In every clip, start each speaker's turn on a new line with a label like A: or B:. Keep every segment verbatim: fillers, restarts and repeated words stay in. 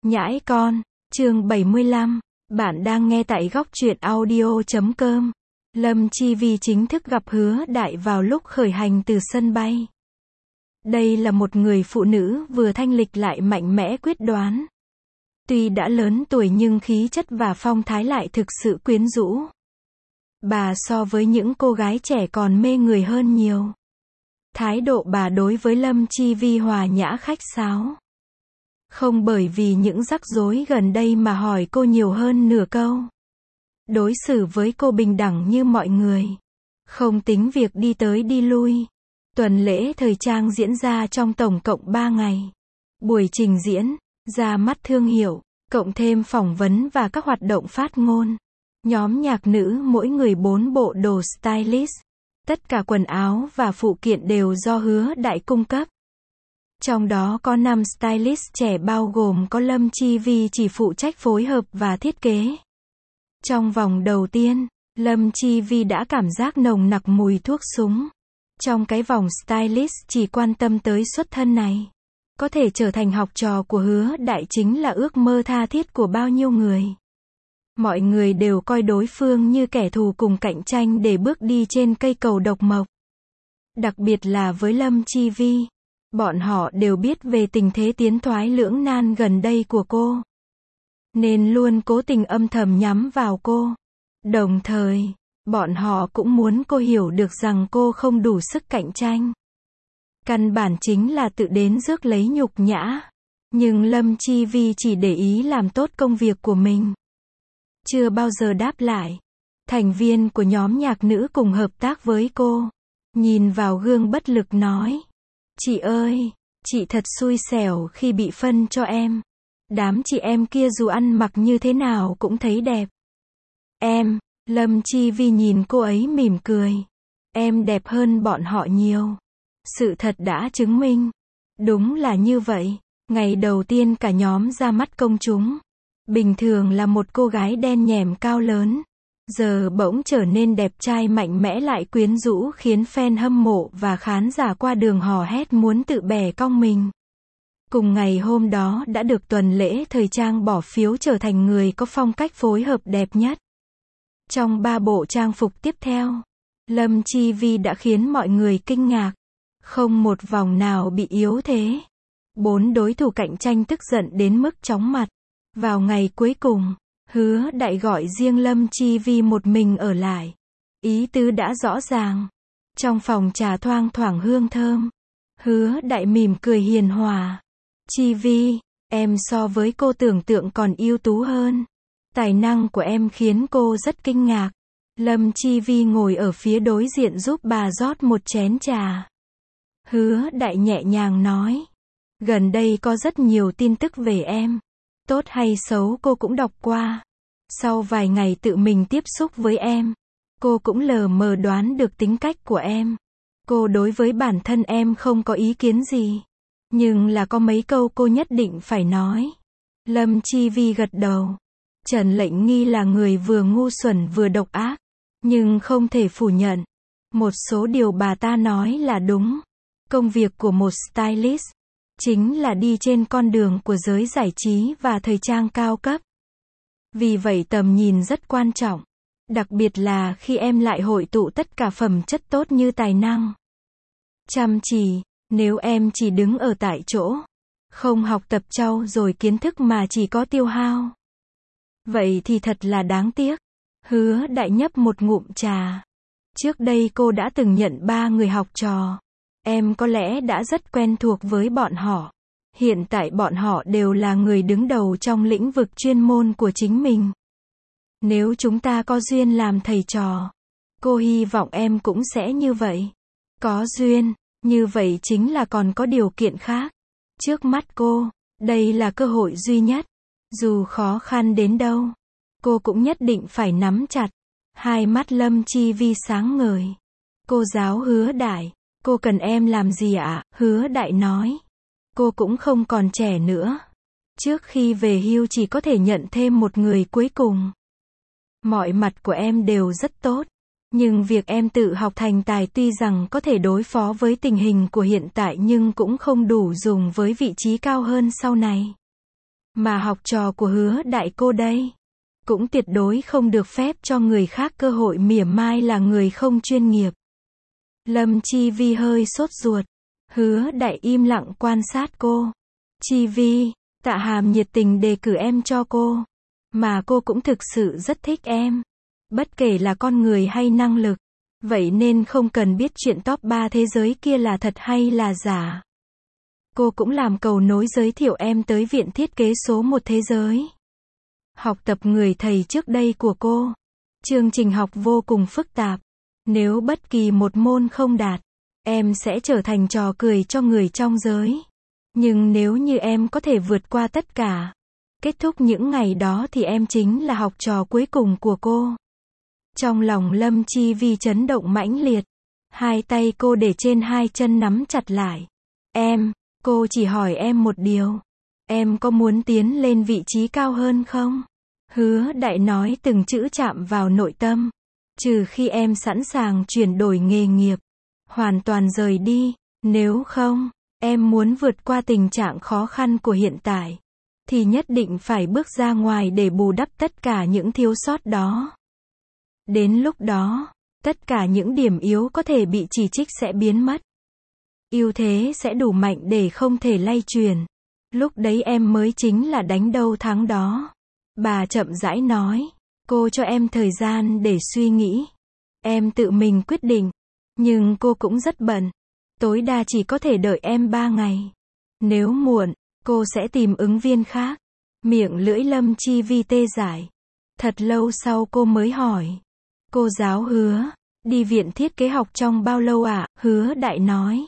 A: Nhãi con, chương bảy mươi lăm, bạn đang nghe tại góc truyện audio chấm com. Lâm Chi Vi chính thức gặp Hứa Đại vào lúc khởi hành từ sân bay. Đây là một người phụ nữ vừa thanh lịch lại mạnh mẽ quyết đoán. Tuy đã lớn tuổi nhưng khí chất và phong thái lại thực sự quyến rũ. Bà so với những cô gái trẻ còn mê người hơn nhiều. Thái độ bà đối với Lâm Chi Vi hòa nhã khách sáo. Không bởi vì những rắc rối gần đây mà hỏi cô nhiều hơn nửa câu. Đối xử với cô bình đẳng như mọi người. Không tính việc đi tới đi lui. Tuần lễ thời trang diễn ra trong tổng cộng ba ngày. Buổi trình diễn, ra mắt thương hiệu, cộng thêm phỏng vấn và các hoạt động phát ngôn. Nhóm nhạc nữ mỗi người bốn bộ đồ stylist. Tất cả quần áo và phụ kiện đều do Hứa Đại cung cấp. Trong đó có năm stylist trẻ bao gồm có Lâm Chi Vi chỉ phụ trách phối hợp và thiết kế. Trong vòng đầu tiên, Lâm Chi Vi đã cảm giác nồng nặc mùi thuốc súng. Trong cái vòng stylist chỉ quan tâm tới xuất thân này. Có thể trở thành học trò của Hứa Đại chính là ước mơ tha thiết của bao nhiêu người. Mọi người đều coi đối phương như kẻ thù cùng cạnh tranh để bước đi trên cây cầu độc mộc. Đặc biệt là với Lâm Chi Vi. Bọn họ đều biết về tình thế tiến thoái lưỡng nan gần đây của cô. Nên luôn cố tình âm thầm nhắm vào cô. Đồng thời, bọn họ cũng muốn cô hiểu được rằng cô không đủ sức cạnh tranh. Căn bản chính là tự đến rước lấy nhục nhã. Nhưng Lâm Chi Vi chỉ để ý làm tốt công việc của mình. Chưa bao giờ đáp lại. Thành viên của nhóm nhạc nữ cùng hợp tác với cô. Nhìn vào gương bất lực nói. Chị ơi, chị thật xui xẻo khi bị phân cho em. Đám chị em kia dù ăn mặc như thế nào cũng thấy đẹp. Em, Lâm Chi Vi nhìn cô ấy mỉm cười. Em đẹp hơn bọn họ nhiều. Sự thật đã chứng minh. Đúng là như vậy. Ngày đầu tiên cả nhóm ra mắt công chúng. Bình thường là một cô gái đen nhẻm cao lớn. Giờ bỗng trở nên đẹp trai mạnh mẽ lại quyến rũ khiến fan hâm mộ và khán giả qua đường hò hét muốn tự bẻ cong mình. Cùng ngày hôm đó đã được tuần lễ thời trang bỏ phiếu trở thành người có phong cách phối hợp đẹp nhất. Trong ba bộ trang phục tiếp theo, Lâm Chi Vi đã khiến mọi người kinh ngạc. Không một vòng nào bị yếu thế. Bốn đối thủ cạnh tranh tức giận đến mức chóng mặt. Vào ngày cuối cùng, Hứa Đại gọi riêng Lâm Chi Vi một mình ở lại. Ý tứ đã rõ ràng. Trong phòng trà thoang thoảng hương thơm. Hứa Đại mỉm cười hiền hòa. Chi Vi, em so với cô tưởng tượng còn ưu tú hơn. Tài năng của em khiến cô rất kinh ngạc. Lâm Chi Vi ngồi ở phía đối diện giúp bà rót một chén trà. Hứa Đại nhẹ nhàng nói. Gần đây có rất nhiều tin tức về em. Tốt hay xấu cô cũng đọc qua. Sau vài ngày tự mình tiếp xúc với em, cô cũng lờ mờ đoán được tính cách của em. Cô đối với bản thân em không có ý kiến gì. Nhưng là có mấy câu cô nhất định phải nói. Lâm Chi Vi gật đầu. Trần Lệnh Nghi là người vừa ngu xuẩn vừa độc ác. Nhưng không thể phủ nhận. Một số điều bà ta nói là đúng. Công việc của một stylist chính là đi trên con đường của giới giải trí và thời trang cao cấp. Vì vậy tầm nhìn rất quan trọng. Đặc biệt là khi em lại hội tụ tất cả phẩm chất tốt như tài năng. Chăm chỉ, nếu em chỉ đứng ở tại chỗ, không học tập trau dồi kiến thức mà chỉ có tiêu hao. Vậy thì thật là đáng tiếc. Hứa Đại nhấp một ngụm trà. Trước đây cô đã từng nhận ba người học trò. Em có lẽ đã rất quen thuộc với bọn họ. Hiện tại bọn họ đều là người đứng đầu trong lĩnh vực chuyên môn của chính mình. Nếu chúng ta có duyên làm thầy trò, cô hy vọng em cũng sẽ như vậy. Có duyên, như vậy chính là còn có điều kiện khác. Trước mắt cô, đây là cơ hội duy nhất. Dù khó khăn đến đâu, cô cũng nhất định phải nắm chặt. Hai mắt Lâm Chi Vi sáng ngời. Cô giáo Hứa Đại, cô cần em làm gì ạ? Hứa Đại nói. Cô cũng không còn trẻ nữa. Trước khi về hưu chỉ có thể nhận thêm một người cuối cùng. Mọi mặt của em đều rất tốt. Nhưng việc em tự học thành tài tuy rằng có thể đối phó với tình hình của hiện tại nhưng cũng không đủ dùng với vị trí cao hơn sau này. Mà học trò của Hứa Đại cô đây, cũng tuyệt đối không được phép cho người khác cơ hội mỉa mai là người không chuyên nghiệp. Lâm Chi Vi hơi sốt ruột. Hứa Đại im lặng quan sát cô. Chi Vi, Tạ Hàm nhiệt tình đề cử em cho cô. Mà cô cũng thực sự rất thích em. Bất kể là con người hay năng lực. Vậy nên không cần biết chuyện top ba thế giới kia là thật hay là giả. Cô cũng làm cầu nối giới thiệu em tới viện thiết kế số một thế giới. Học tập người thầy trước đây của cô. Chương trình học vô cùng phức tạp. Nếu bất kỳ một môn không đạt, em sẽ trở thành trò cười cho người trong giới. Nhưng nếu như em có thể vượt qua tất cả, kết thúc những ngày đó thì em chính là học trò cuối cùng của cô. Trong lòng Lâm Chi Vi chấn động mãnh liệt. Hai tay cô để trên hai chân nắm chặt lại. Em, cô chỉ hỏi em một điều. Em có muốn tiến lên vị trí cao hơn không? Hứa Đại nói từng chữ chạm vào nội tâm. Trừ khi em sẵn sàng chuyển đổi nghề nghiệp, hoàn toàn rời đi. Nếu không, em muốn vượt qua tình trạng khó khăn của hiện tại, thì nhất định phải bước ra ngoài để bù đắp tất cả những thiếu sót đó. Đến lúc đó, tất cả những điểm yếu có thể bị chỉ trích sẽ biến mất. Ưu thế sẽ đủ mạnh để không thể lay chuyển. Lúc đấy em mới chính là đánh đâu thắng đó. Bà chậm rãi nói. Cô cho em thời gian để suy nghĩ. Em tự mình quyết định. Nhưng cô cũng rất bận. Tối đa chỉ có thể đợi em ba ngày. Nếu muộn, cô sẽ tìm ứng viên khác. Miệng lưỡi Lâm Chi Vi tê dại. Thật lâu sau cô mới hỏi. Cô giáo Hứa, đi viện thiết kế học trong bao lâu ạ? À? Hứa Đại nói.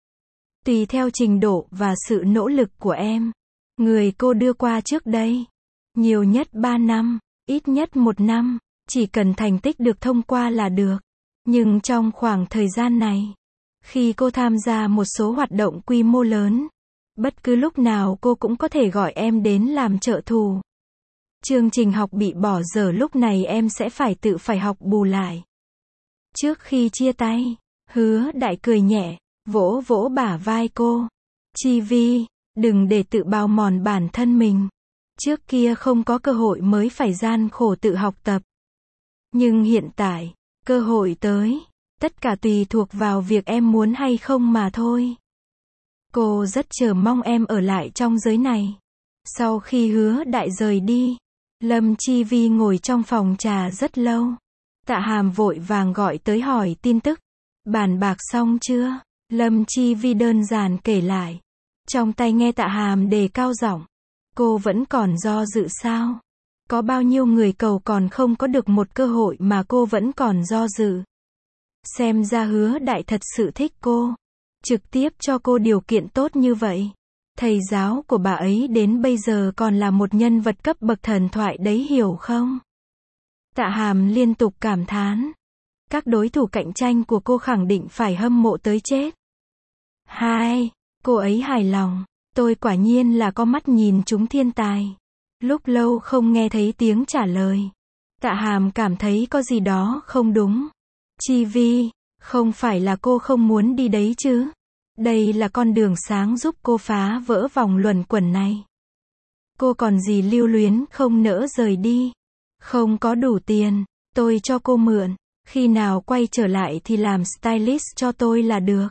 A: Tùy theo trình độ và sự nỗ lực của em. Người cô đưa qua trước đây. Nhiều nhất ba năm, ít nhất một năm. Chỉ cần thành tích được thông qua là được. Nhưng trong khoảng thời gian này, khi cô tham gia một số hoạt động quy mô lớn, bất cứ lúc nào cô cũng có thể gọi em đến làm trợ thủ. Chương trình học bị bỏ dở lúc này em sẽ phải tự phải học bù lại. Trước khi chia tay, Hứa Đại cười nhẹ, vỗ vỗ bả vai cô. Chi Vi, đừng để tự bào mòn bản thân mình. Trước kia không có cơ hội mới phải gian khổ tự học tập. Nhưng hiện tại, cơ hội tới. Tất cả tùy thuộc vào việc em muốn hay không mà thôi. Cô rất chờ mong em ở lại trong giới này. Sau khi Hứa Đại rời đi, Lâm Chi Vi ngồi trong phòng trà rất lâu. Tạ Hàm vội vàng gọi tới hỏi tin tức. Bàn bạc xong chưa? Lâm Chi Vi đơn giản kể lại. Trong tay nghe Tạ Hàm đề cao giọng. Cô vẫn còn do dự sao? Có bao nhiêu người cầu còn không có được một cơ hội mà cô vẫn còn do dự. Xem ra Hứa Đại thật sự thích cô. Trực tiếp cho cô điều kiện tốt như vậy. Thầy giáo của bà ấy đến bây giờ còn là một nhân vật cấp bậc thần thoại đấy hiểu không? Tạ Hàm liên tục cảm thán. Các đối thủ cạnh tranh của cô khẳng định phải hâm mộ tới chết. Hai, cô ấy hài lòng. Tôi quả nhiên là có mắt nhìn chúng thiên tài. Lúc lâu không nghe thấy tiếng trả lời. Tạ Hàm cảm thấy có gì đó không đúng. Chi Vi, không phải là cô không muốn đi đấy chứ? Đây là con đường sáng giúp cô phá vỡ vòng luẩn quẩn này. Cô còn gì lưu luyến không nỡ rời đi. Không có đủ tiền, tôi cho cô mượn. Khi nào quay trở lại thì làm stylist cho tôi là được.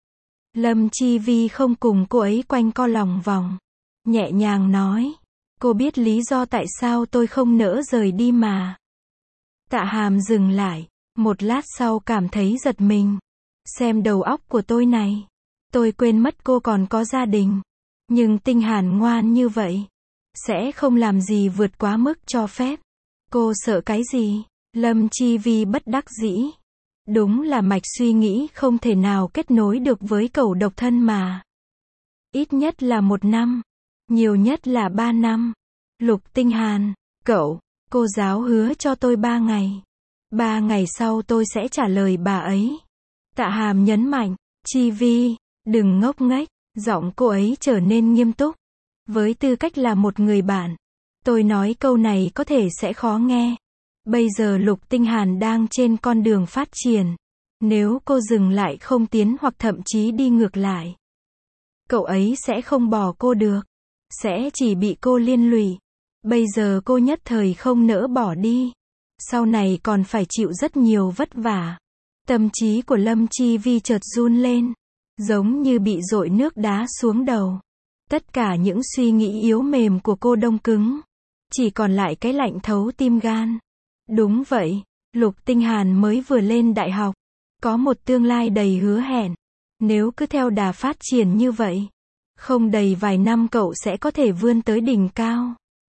A: Lâm Chi Vi không cùng cô ấy quanh co lòng vòng. Nhẹ nhàng nói. Cô biết lý do tại sao tôi không nỡ rời đi mà. Tạ Hàm dừng lại. Một lát sau cảm thấy giật mình. Xem đầu óc của tôi này. Tôi quên mất cô còn có gia đình. Nhưng Tinh Hàn ngoan như vậy. Sẽ không làm gì vượt quá mức cho phép. Cô sợ cái gì? Lâm Chi Vi bất đắc dĩ. Đúng là mạch suy nghĩ không thể nào kết nối được với cậu độc thân mà. Ít nhất là một năm. Nhiều nhất là ba năm. Lục Tinh Hàn, cậu, cô giáo hứa cho tôi ba ngày. Ba ngày sau tôi sẽ trả lời bà ấy. Tạ Hàm nhấn mạnh. Chi Vi, đừng ngốc nghếch. Giọng cô ấy trở nên nghiêm túc. Với tư cách là một người bạn, tôi nói câu này có thể sẽ khó nghe. Bây giờ Lục Tinh Hàn đang trên con đường phát triển. Nếu cô dừng lại không tiến hoặc thậm chí đi ngược lại, cậu ấy sẽ không bỏ cô được. sẽ chỉ bị cô liên lụy. Bây giờ cô nhất thời không nỡ bỏ đi. Sau này còn phải chịu rất nhiều vất vả. Tâm trí của Lâm Chi Vi chợt run lên. Giống như bị dội nước đá xuống đầu. Tất cả những suy nghĩ yếu mềm của cô đông cứng. Chỉ còn lại cái lạnh thấu tim gan. Đúng vậy, Lục Tinh Hàn mới vừa lên đại học. Có một tương lai đầy hứa hẹn. Nếu cứ theo đà phát triển như vậy, không đầy vài năm cậu sẽ có thể vươn tới đỉnh cao.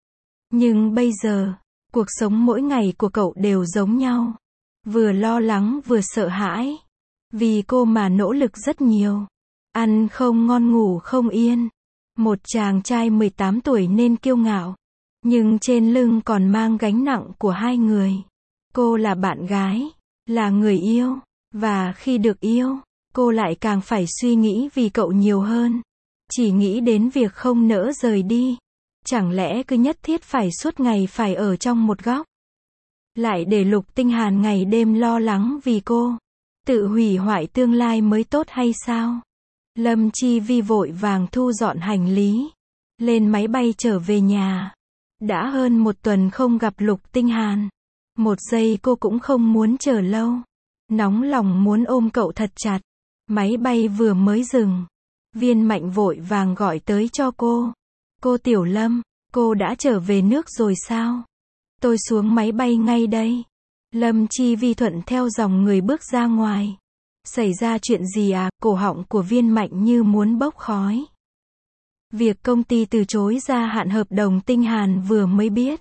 A: Nhưng bây giờ, cuộc sống mỗi ngày của cậu đều giống nhau. Vừa lo lắng vừa sợ hãi. Vì cô mà nỗ lực rất nhiều. Ăn không ngon ngủ không yên. Một chàng trai mười tám tuổi nên kiêu ngạo. Nhưng trên lưng còn mang gánh nặng của hai người. Cô là bạn gái, là người yêu. Và khi được yêu, cô lại càng phải suy nghĩ vì cậu nhiều hơn. Chỉ nghĩ đến việc không nỡ rời đi. Chẳng lẽ cứ nhất thiết phải suốt ngày phải ở trong một góc. Lại để Lục Tinh Hàn ngày đêm lo lắng vì cô. Tự hủy hoại tương lai mới tốt hay sao? Lâm Chi Vi vội vàng thu dọn hành lý. Lên máy bay trở về nhà. Đã hơn một tuần không gặp Lục Tinh Hàn. Một giây cô cũng không muốn chờ lâu. Nóng lòng muốn ôm cậu thật chặt. Máy bay vừa mới dừng. Viên Mạnh vội vàng gọi tới cho cô. Cô Tiểu Lâm, cô đã trở về nước rồi sao? Tôi xuống máy bay ngay đây. Lâm Chi Vi thuận theo dòng người bước ra ngoài. Xảy ra chuyện gì à? Cổ họng của Viên Mạnh như muốn bốc khói. Việc công ty từ chối gia hạn hợp đồng Tinh Hàn vừa mới biết.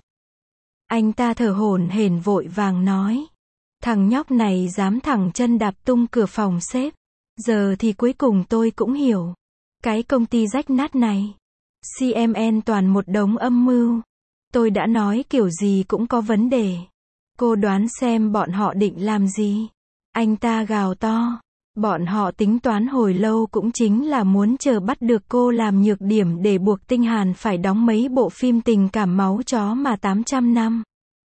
A: Anh ta thở hổn hển vội vàng nói. Thằng nhóc này dám thẳng chân đạp tung cửa phòng sếp. Giờ thì cuối cùng tôi cũng hiểu. Cái công ty rách nát này. xê em en toàn một đống âm mưu. Tôi đã nói kiểu gì cũng có vấn đề. Cô đoán xem bọn họ định làm gì? Anh ta gào to. Bọn họ tính toán hồi lâu cũng chính là muốn chờ bắt được cô làm nhược điểm để buộc Tinh Hàn phải đóng mấy bộ phim tình cảm máu chó mà tám trăm năm.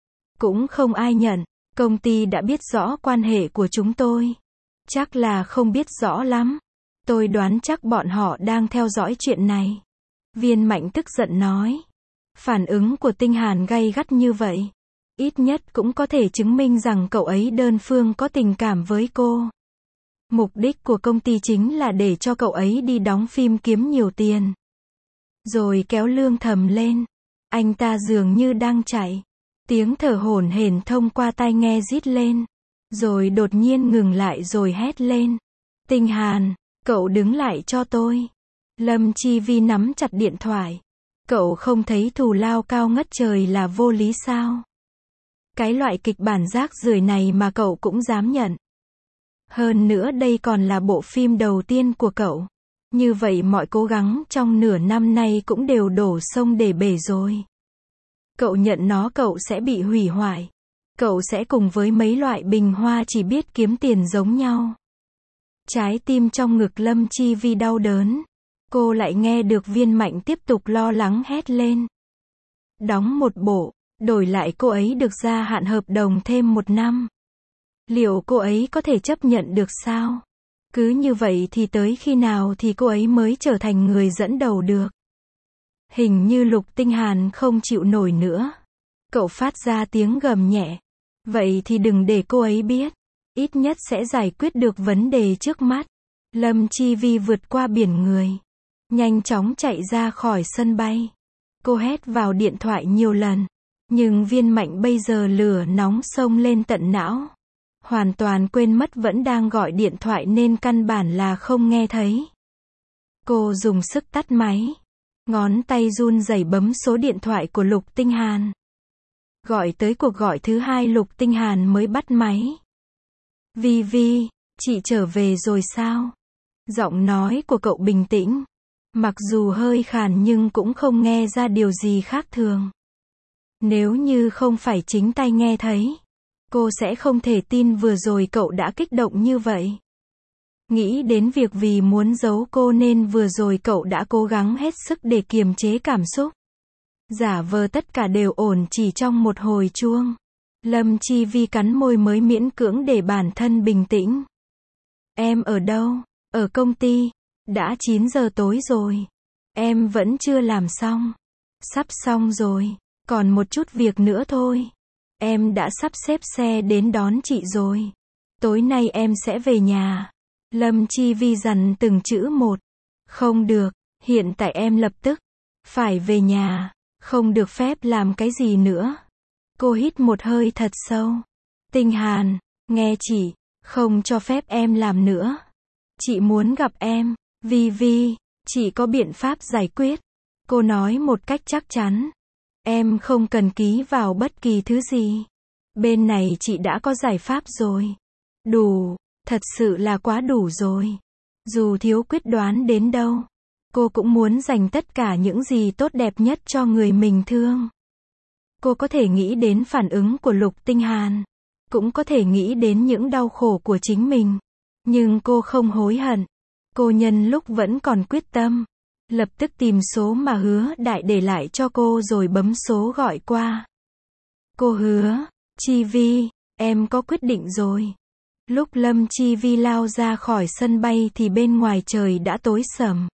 A: Cũng không ai nhận. Công ty đã biết rõ quan hệ của chúng tôi. Chắc là không biết rõ lắm. Tôi đoán chắc bọn họ đang theo dõi chuyện này. Viên Mạnh tức giận nói. Phản ứng của Tinh Hàn gay gắt như vậy. Ít nhất cũng có thể chứng minh rằng cậu ấy đơn phương có tình cảm với cô. Mục đích của công ty chính là để cho cậu ấy đi đóng phim kiếm nhiều tiền. Rồi kéo lương thầm lên. Anh ta dường như đang chạy. Tiếng thở hổn hển thông qua tai nghe rít lên. Rồi đột nhiên ngừng lại rồi hét lên. Tinh Hàn, cậu đứng lại cho tôi. Lâm Chi Vi nắm chặt điện thoại. Cậu không thấy thù lao cao ngất trời là vô lý sao? Cái loại kịch bản rác rưởi này mà cậu cũng dám nhận. Hơn nữa đây còn là bộ phim đầu tiên của cậu. Như vậy mọi cố gắng trong nửa năm nay cũng đều đổ sông để bể rồi. Cậu nhận nó cậu sẽ bị hủy hoại. Cậu sẽ cùng với mấy loại bình hoa chỉ biết kiếm tiền giống nhau. Trái tim trong ngực Lâm Chi Vi đau đớn. Cô lại nghe được Viên Mạnh tiếp tục lo lắng hét lên. Đóng một bộ, đổi lại cô ấy được gia hạn hợp đồng thêm một năm. Liệu cô ấy có thể chấp nhận được sao? Cứ như vậy thì tới khi nào thì cô ấy mới trở thành người dẫn đầu được? Hình như Lục Tinh Hàn không chịu nổi nữa. Cậu phát ra tiếng gầm nhẹ. Vậy thì đừng để cô ấy biết. Ít nhất sẽ giải quyết được vấn đề trước mắt. Lâm Chi Vi vượt qua biển người. Nhanh chóng chạy ra khỏi sân bay. Cô hét vào điện thoại nhiều lần. Nhưng Viên Mạnh bây giờ lửa nóng xông lên tận não. Hoàn toàn quên mất vẫn đang gọi điện thoại nên căn bản là không nghe thấy. Cô dùng sức tắt máy. Ngón tay run rẩy bấm số điện thoại của Lục Tinh Hàn. Gọi tới cuộc gọi thứ hai Lục Tinh Hàn mới bắt máy. Vi Vi, chị trở về rồi sao? Giọng nói của cậu bình tĩnh. Mặc dù hơi khàn nhưng cũng không nghe ra điều gì khác thường. Nếu như không phải chính tai nghe thấy, cô sẽ không thể tin vừa rồi cậu đã kích động như vậy. Nghĩ đến việc vì muốn giấu cô nên vừa rồi cậu đã cố gắng hết sức để kiềm chế cảm xúc. Giả vờ tất cả đều ổn chỉ trong một hồi chuông. Lâm Chi Vi cắn môi mới miễn cưỡng để bản thân bình tĩnh. Em ở đâu? Ở công ty. Đã chín giờ tối rồi. Em vẫn chưa làm xong. Sắp xong rồi. Còn một chút việc nữa thôi. Em đã sắp xếp xe đến đón chị rồi. Tối nay em sẽ về nhà. Lâm Chi Vi dằn từng chữ một. Không được, hiện tại em lập tức phải về nhà. Không được phép làm cái gì nữa. Cô hít một hơi thật sâu. Tinh Hàn, nghe chị, không cho phép em làm nữa. Chị muốn gặp em. Vi Vi, chị có biện pháp giải quyết. Cô nói một cách chắc chắn. Em không cần ký vào bất kỳ thứ gì. Bên này chị đã có giải pháp rồi. Đủ, thật sự là quá đủ rồi. Dù thiếu quyết đoán đến đâu, cô cũng muốn dành tất cả những gì tốt đẹp nhất cho người mình thương. Cô có thể nghĩ đến phản ứng của Lục Tinh Hàn, cũng có thể nghĩ đến những đau khổ của chính mình. Nhưng cô không hối hận. Cô nhân lúc vẫn còn quyết tâm, lập tức tìm số mà Hứa Đại để lại cho cô rồi bấm số gọi qua. Cô Hứa, Chi Vi, em có quyết định rồi. Lúc Lâm Chi Vi lao ra khỏi sân bay thì bên ngoài trời đã tối sầm.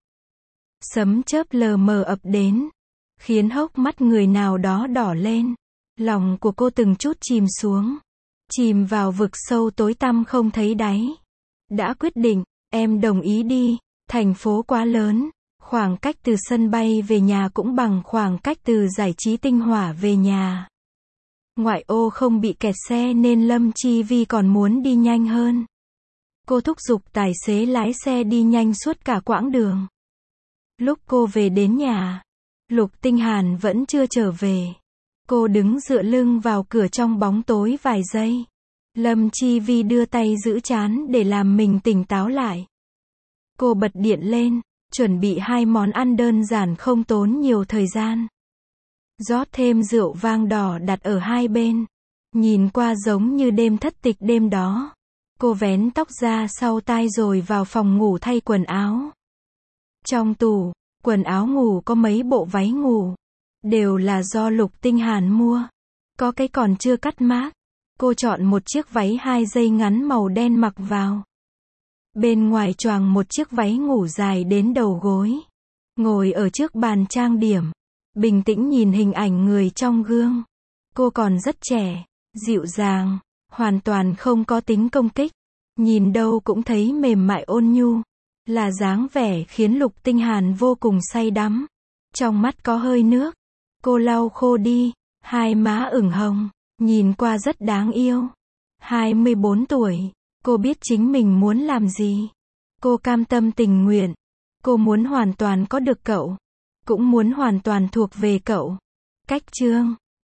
A: Sấm chớp lờ mờ ập đến, khiến hốc mắt người nào đó đỏ lên. Lòng của cô từng chút chìm xuống, chìm vào vực sâu tối tăm không thấy đáy. Đã quyết định, em đồng ý đi. Thành phố quá lớn, khoảng cách từ sân bay về nhà cũng bằng khoảng cách từ giải trí Tinh Hỏa về nhà. Ngoại ô không bị kẹt xe nên Lâm Chi Vi còn muốn đi nhanh hơn. Cô thúc giục tài xế lái xe đi nhanh suốt cả quãng đường. Lúc cô về đến nhà, Lục Tinh Hàn vẫn chưa trở về. Cô đứng dựa lưng vào cửa trong bóng tối vài giây. Lâm Chi Vi đưa tay giữ trán để làm mình tỉnh táo lại. Cô bật điện lên, chuẩn bị hai món ăn đơn giản không tốn nhiều thời gian. Rót thêm rượu vang đỏ đặt ở hai bên. Nhìn qua giống như đêm thất tịch đêm đó. Cô vén tóc ra sau tai rồi vào phòng ngủ thay quần áo. Trong tủ, quần áo ngủ có mấy bộ váy ngủ. Đều là do Lục Tinh Hàn mua. Có cái còn chưa cắt mác. Cô chọn một chiếc váy hai dây ngắn màu đen mặc vào. Bên ngoài choàng một chiếc váy ngủ dài đến đầu gối. Ngồi ở trước bàn trang điểm. Bình tĩnh nhìn hình ảnh người trong gương. Cô còn rất trẻ, dịu dàng, hoàn toàn không có tính công kích. Nhìn đâu cũng thấy mềm mại ôn nhu. Là dáng vẻ khiến Lục Tinh Hàn vô cùng say đắm. Trong mắt có hơi nước. Cô lau khô đi, hai má ửng hồng, nhìn qua rất đáng yêu. hai mươi bốn tuổi, cô biết chính mình muốn làm gì. Cô cam tâm tình nguyện. Cô muốn hoàn toàn có được cậu. Cũng muốn hoàn toàn thuộc về cậu. Cách chương